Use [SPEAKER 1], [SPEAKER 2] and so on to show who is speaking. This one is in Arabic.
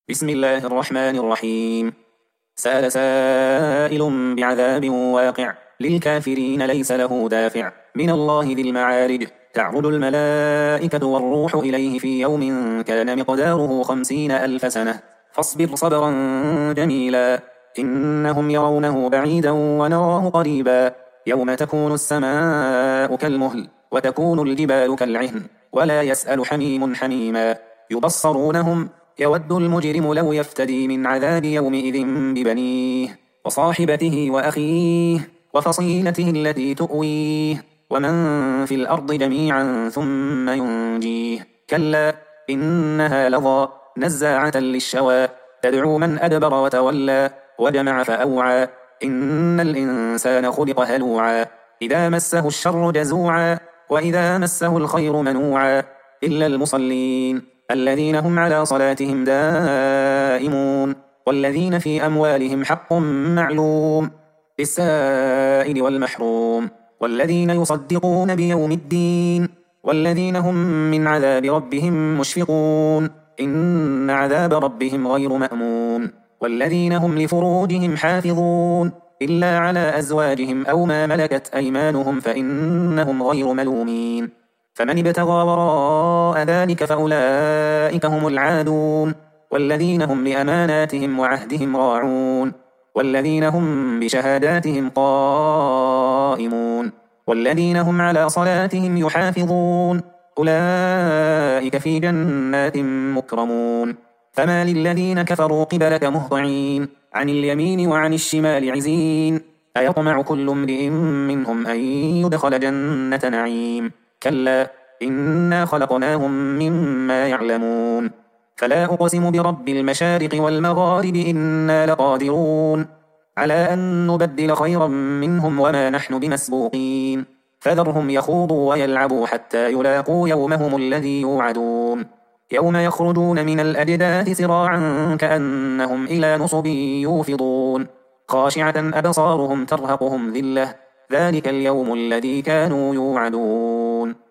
[SPEAKER 1] بسم الله الرحمن الرحيم. سأل سائل بعذاب واقع للكافرين ليس له دافع من الله ذي المعارج. تعرج الملائكة والروح إليه في يوم كان مقداره 50,000 سنة فاصبر صبرا جميلا إنهم يرونه بعيدا ونراه قريبا يوم تكون السماء كالمهل وتكون الجبال كالعهن ولا يسأل حميم حميما يبصرونهم يود المجرم لو يفتدي من عذاب يومئذ ببنيه وصاحبته وأخيه وفصيلته التي تؤويه ومن في الأرض جميعا ثم ينجيه كلا إنها لظى نزاعة للشوى تدعو من أدبر وتولى وجمع فأوعى إن الإنسان خلق هلوعا إذا مسه الشر جزوعا وإذا مسه الخير منوعا إلا المصلين الذين هم على صلاتهم دائمون والذين في أموالهم حق معلوم للسائل والمحروم والذين يصدقون بيوم الدين والذين هم من عذاب ربهم مشفقون إن عذاب ربهم غير مأمون والذين هم لفروجهم حافظون إلا على أزواجهم أو ما ملكت أيمانهم فإنهم غير ملومين فمن ابتغى وراء ذلك فأولئك هم العادون والذين هم لأماناتهم وعهدهم راعون والذين هم بشهاداتهم قائمون والذين هم على صلاتهم يحافظون أولئك في جنات مكرمون فما للذين كفروا قبلك مهطعين عن اليمين وعن الشمال عزين أيطمع كل امرئ منهم أن يدخل جنة نعيم كلا إنا خلقناهم مما يعلمون فلا أقسم برب المشارق والمغارب إنا لقادرون على أن نبدل خيرا منهم وما نحن بمسبوقين فذرهم يخوضوا ويلعبوا حتى يلاقوا يومهم الذي يوعدون يوم يخرجون من الأجداث سراعا كأنهم إلى نصب يوفضون خاشعة أبصارهم ترهقهم ذلة ذلك اليوم الذي كانوا يوعدون